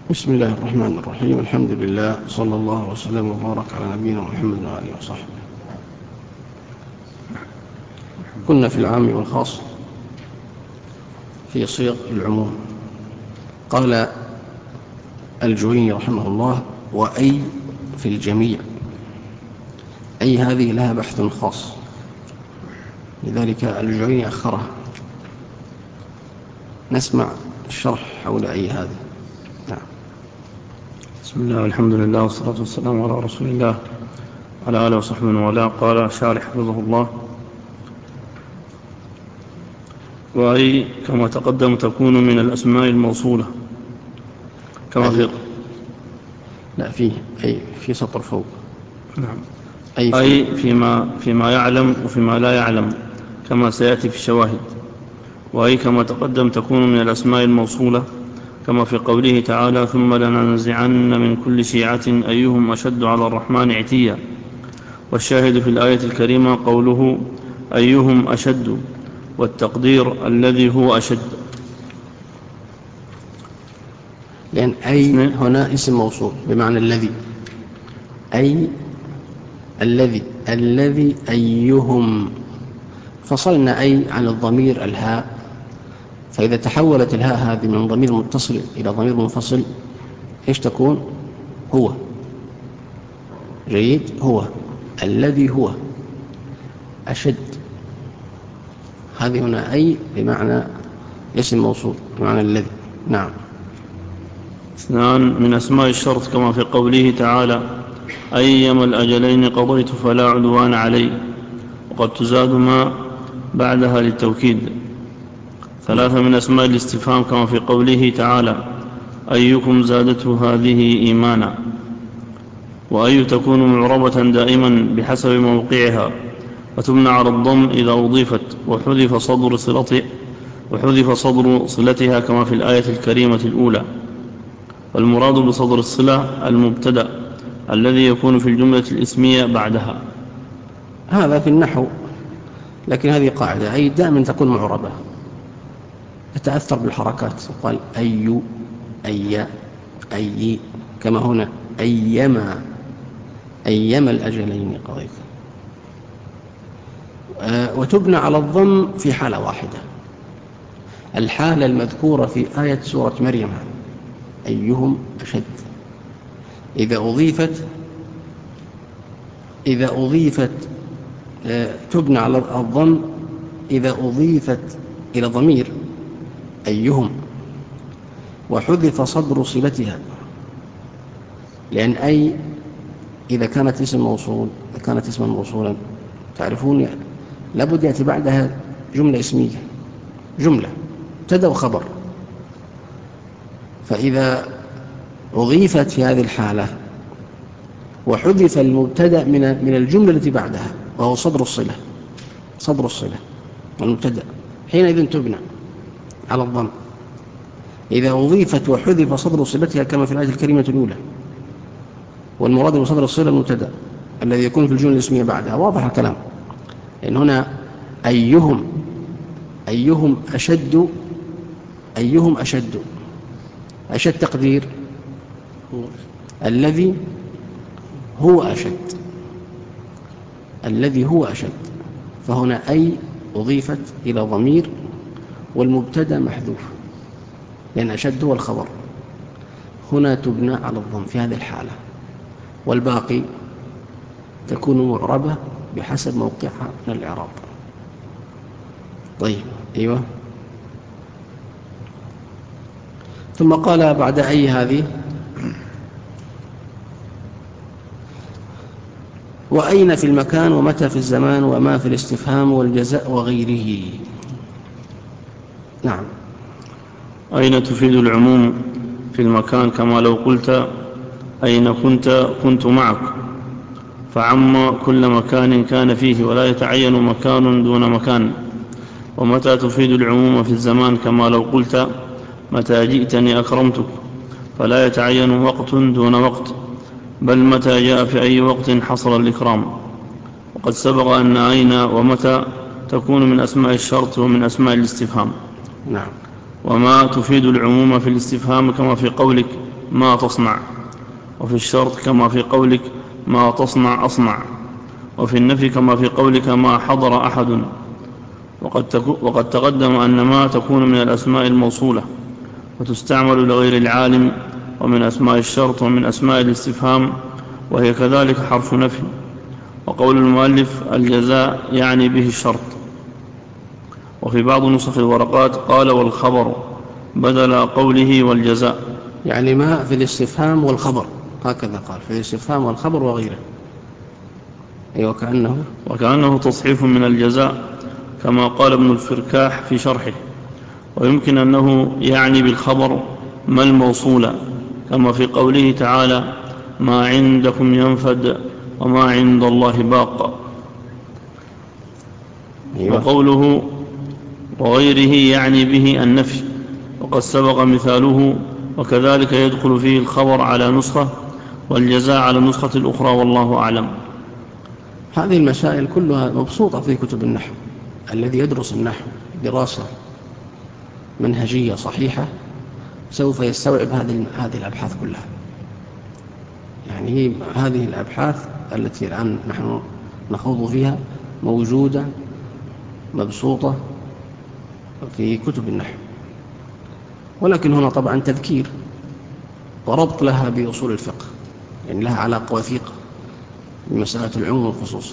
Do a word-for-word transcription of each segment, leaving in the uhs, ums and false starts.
بسم الله الرحمن الرحيم. الحمد لله، صلى الله وسلم وبارك على نبينا محمد وآله وصحبه. كنا في العام والخاص في صيغ العموم. قال الجويني رحمه الله: وأي في الجميع. أي هذه لها بحث خاص، لذلك الجويني أخرها. نسمع الشرح حول أي هذه. نعم. بسم الله والحمد لله والصلاة والسلام على رسول الله على آله وصحبه وعلى. قال شارح حفظه الله: وأي كما تقدم تكون من الأسماء الموصولة كما في لا فيه أي في سطر فوق. نعم. أي, أي فيما, فيما يعلم وفيما لا يعلم كما سيأتي في الشواهد. وأي كما تقدم تكون من الأسماء الموصولة كما في قوله تعالى: ثم لننزعن من كل شيعة أيهم أشد على الرحمن عتيا. والشاهد في الآية الكريمة قوله أيهم أشد، والتقدير الذي هو أشد، لأن أي هنا اسم موصول بمعنى الذي. أي الذي الذي أيهم. فصلنا أي عن الضمير الهاء، فإذا تحولت الهاء هذه من ضمير متصل إلى ضمير منفصل إيش تكون؟ هو. جيد. هو الذي هو أشد. هذه هنا أي بمعنى اسم موصول بمعنى الذي. نعم. اثنان من أسماء الشرط كما في قوله تعالى: أيما الأجلين قضيت فلا عدوان علي، وقد تزاد ما بعدها للتوكيد. ثلاثة من أسماء الاستفهام كما في قوله تعالى: أيكم زادته هذه إيمانا. وأي تكون معربة دائما بحسب موقعها، وتبنى على الضم إذا أضيفت وحذف صدر صلتها وحذف صدر صلتها كما في الآية الكريمة الأولى. والمراد بصدر الصلة المبتدأ الذي يكون في الجملة الاسمية بعدها. هذا في النحو، لكن هذه قاعدة: أي دائما تكون معربة، تتأثر بالحركات. قال أي أي أي، كما هنا أيما أيما الأجلين قضيت. وتبنى على الضم في حالة واحدة، الحالة المذكورة في آية سورة مريم: أيهم أشد. إذا أضيفت إذا أضيفت تبنى على الضم إذا أضيفت إلى ضمير أيهم وحذف صدر صلتها، لأن أي إذا كانت اسم موصول إذا كانت اسما موصولا تعرفون لابد يأتي بعدها جملة اسمية، جملة مبتدأ وخبر. فإذا أضيفت في هذه الحالة وحذف المبتدأ من من الجملة التي بعدها وهو صدر الصلة صدر الصلة والمبتدأ، حينئذ تبنى على الضم إذا أضيفت وحذف صدر صلتها كما في الآية الكريمة الأولى. والمراد بصدر الصلة المبتدأ الذي يكون في الجملة الاسمية بعدها. واضح الكلام؟ لأن هنا أيهم أيهم أشد أيهم أشد أشد تقدير الذي هو أشد الذي هو أشد. فهنا أي أضيفت إلى ضمير والمبتدأ محذوف، لأن أشد هو الخبر. هنا تبنى على الضم في هذه الحالة، والباقي تكون معربة بحسب موقعها من الإعراب. طيب. أيوة. ثم قال بعد أي هذه: وأين في المكان، ومتى في الزمان، وما في الاستفهام والجزاء وغيره. نعم. أين تفيد العموم في المكان، كما لو قلت أين كنت كنت معك، فعم كل مكان كان فيه ولا يتعين مكان دون مكان. ومتى تفيد العموم في الزمان، كما لو قلت متى جئتني أكرمتك، فلا يتعين وقت دون وقت، بل متى جاء في أي وقت حصل الإكرام. وقد سبق أن أين ومتى تكون من أسماء الشرط ومن أسماء الاستفهام. نعم. وما تفيد العموم في الاستفهام كما في قولك ما تصنع، وفي الشرط كما في قولك ما تصنع أصنع، وفي النفي كما في قولك ما حضر أحد. وقد, وقد تقدم أن ما تكون من الأسماء الموصولة وتستعمل لغير العالم، ومن أسماء الشرط ومن أسماء الاستفهام، وهي كذلك حرف نفي. وقول المؤلف الجزاء يعني به الشرط. وفي بعض نسخ الورقات قال والخبر بدل قوله والجزاء، يعني ما في الاستفهام والخبر، هكذا قال في الاستفهام والخبر وغيره. أي أيوة وكأنه وكأنه تصحيف من الجزاء كما قال ابن الفركاح في شرحه. ويمكن أنه يعني بالخبر ما الموصولة كما في قوله تعالى ما عندكم ينفد وما عند الله باق. أيوة. وقوله وغيره يعني به النفي، وقد سبق مثاله، وكذلك يدخل فيه الخبر على نسخة والجزاء على النسخة الأخرى، والله أعلم. هذه المسائل كلها مبسوطة في كتب النحو. الذي يدرس النحو دراسة منهجية صحيحة سوف يستوعب هذه هذه الأبحاث كلها. يعني هي هذه الأبحاث التي الآن نحن نخوض فيها موجودة مبسوطة في كتب النحو، ولكن هنا طبعا تذكير وربط لها بأصول الفقه، يعني لها علاقة وثيقة بمسألة العموم والخصوص.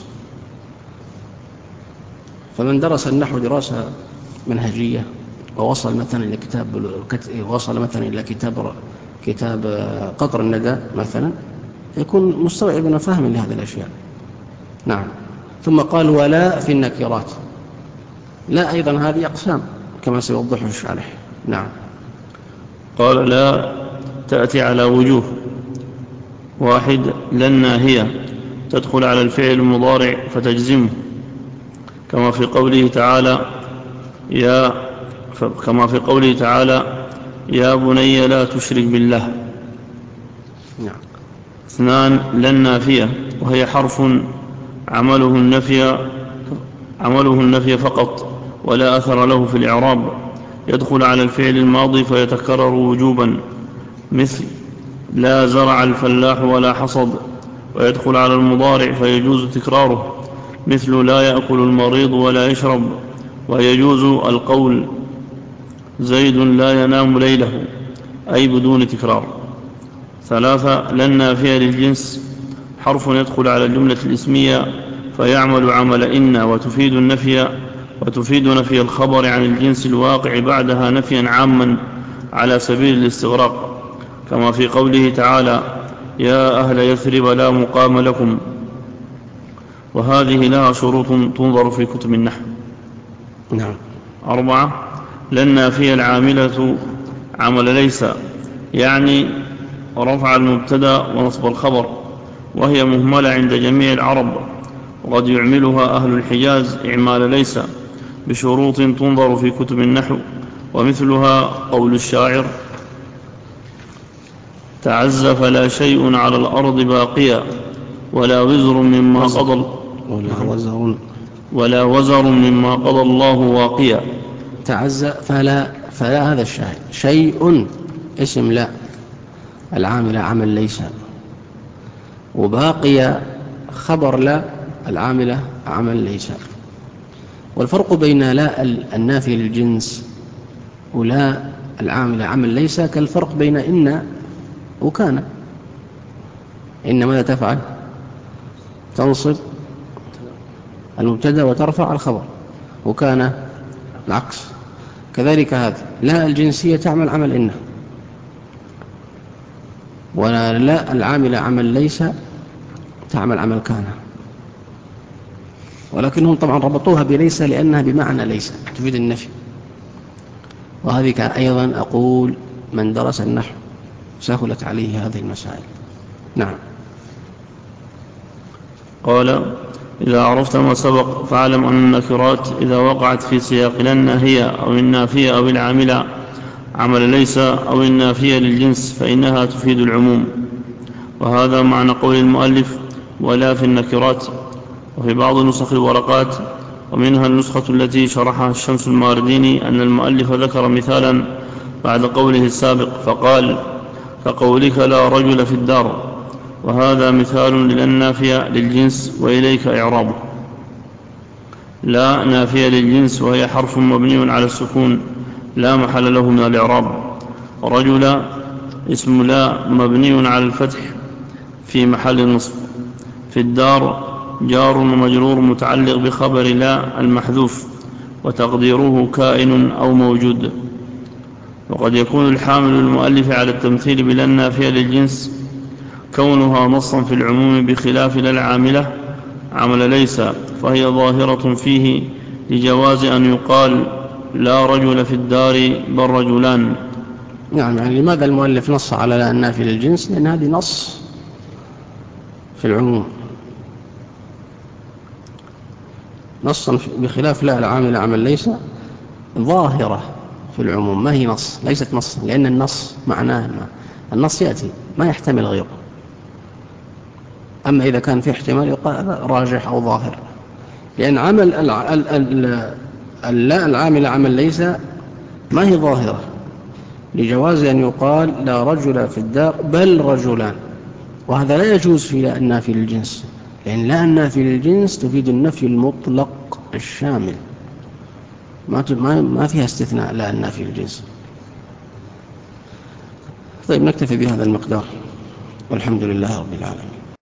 فمن درس النحو دراسة منهجية ووصل مثلا إلى كتاب وصل مثلا إلى كتاب كتاب قطر الندى مثلا، يكون مستوعبا فاهما لهذه الأشياء. نعم. ثم قال ولا في النكرات، لا أيضا هذه أقسام كما سيوضحه الشارح. نعم. قال لا تأتي على وجوه: واحد لا الناهية تدخل على الفعل المضارع فتجزمه كما في قوله تعالى يا كما في قوله تعالى يا بني لا تشرك بالله. نعم. اثنان لا النافية، وهي حرف عمله النفي عمله النفي فقط ولا أثر له في الإعراب، يدخل على الفعل الماضي فيتكرر وجوبا، مثل لا زرع الفلاح ولا حصد، ويدخل على المضارع فيجوز تكراره، مثل لا يأكل المريض ولا يشرب، ويجوز القول زيد لا ينام ليله، أي بدون تكرار. ثلاثة لا النافية للجنس، حرف يدخل على الجملة الاسمية فيعمل عمل إن وتفيد النفي وتفيد نفي الخبر عن الجنس الواقع بعدها نفيا عاما على سبيل الاستغراق، كما في قوله تعالى يا أهل يثرب لا مقام لكم. وهذه لها شروط تنظر في كتب النحو. نعم. أربعة لا النافية العاملة عمل ليس، يعني رفع المبتدا ونصب الخبر، وهي مهملة عند جميع العرب، وقد يعملها أهل الحجاز إعمال ليس بشروط تنظر في كتب النحو، ومثلها قول الشاعر تعز فلا شيء على الأرض باقيا ولا وزر مما قضى ولا وزر ولا وزر مما قضى الله واقيا. تعز فلا فلا هذا الشاهد، شيء اسم لا العامل عمل ليس، وباقي خبر لا العاملة عمل ليس. والفرق بين لا النافية للجنس ولا العاملة عمل ليس كالفرق بين إن وكان. إن ماذا تفعل؟ تنصب المبتدا وترفع الخبر، وكان العكس. كذلك هذا لا الجنسية تعمل عمل إن، ولا لا العاملة عمل ليس تعمل عمل كان، ولكنهم طبعا ربطوها بليس لأنها بمعنى ليس تفيد النفي. وهذه كان أيضا أقول من درس النحو سهلت عليه هذه المسائل. نعم. قال إذا عرفت ما سبق فاعلم أن النكرات إذا وقعت في سياق لا الناهية أو النافية أو العاملة عمل ليس أو النافية للجنس فإنها تفيد العموم، وهذا معنى قول المؤلف ولا في النكرات. وفي بعض نسخ الورقات ومنها النسخة التي شرحها الشمس المارديني أن المؤلف ذكر مثالا بعد قوله السابق فقال كقولك لا رجل في الدار، وهذا مثال للنافية للجنس وإليك إعرابه. لا نافية للجنس وهي حرف مبني على السكون لا محل له من الإعراب. رجل اسم لا مبني على الفتح في محل النصب. في الدار جار ومجرور متعلق بخبر لا المحذوف وتقديره كائن أو موجود. وقد يكون الحامل المؤلف على التمثيل بلا النافية للجنس كونها نصا في العموم بخلاف لا العاملة عمل ليس، فهي ظاهرة فيه لجواز أن يقال لا رجل في الدار بل رجلان. نعم. يعني لماذا المؤلف نص على لا النافية للجنس؟ لأن هذه نص في العموم، نصا بخلاف لا العامل عمل ليس ظاهرة في العموم، ما هي نص، ليست نص، لأن النص معناه ما النص يأتي ما يحتمل غيره. أما إذا كان في احتمال يقال راجح أو ظاهر، لأن عمل اللا العامل عمل ليس ما هي ظاهرة لجواز أن يقال لا رجل في الدار بل رجلان، وهذا لا يجوز في لا النافي للجنس، لأن لا النافي للجنس تفيد النفي المطلق الشامل، ما ما فيها استثناء لا النافي للجنس. طيب نكتفي بهذا المقدار، والحمد لله رب العالمين.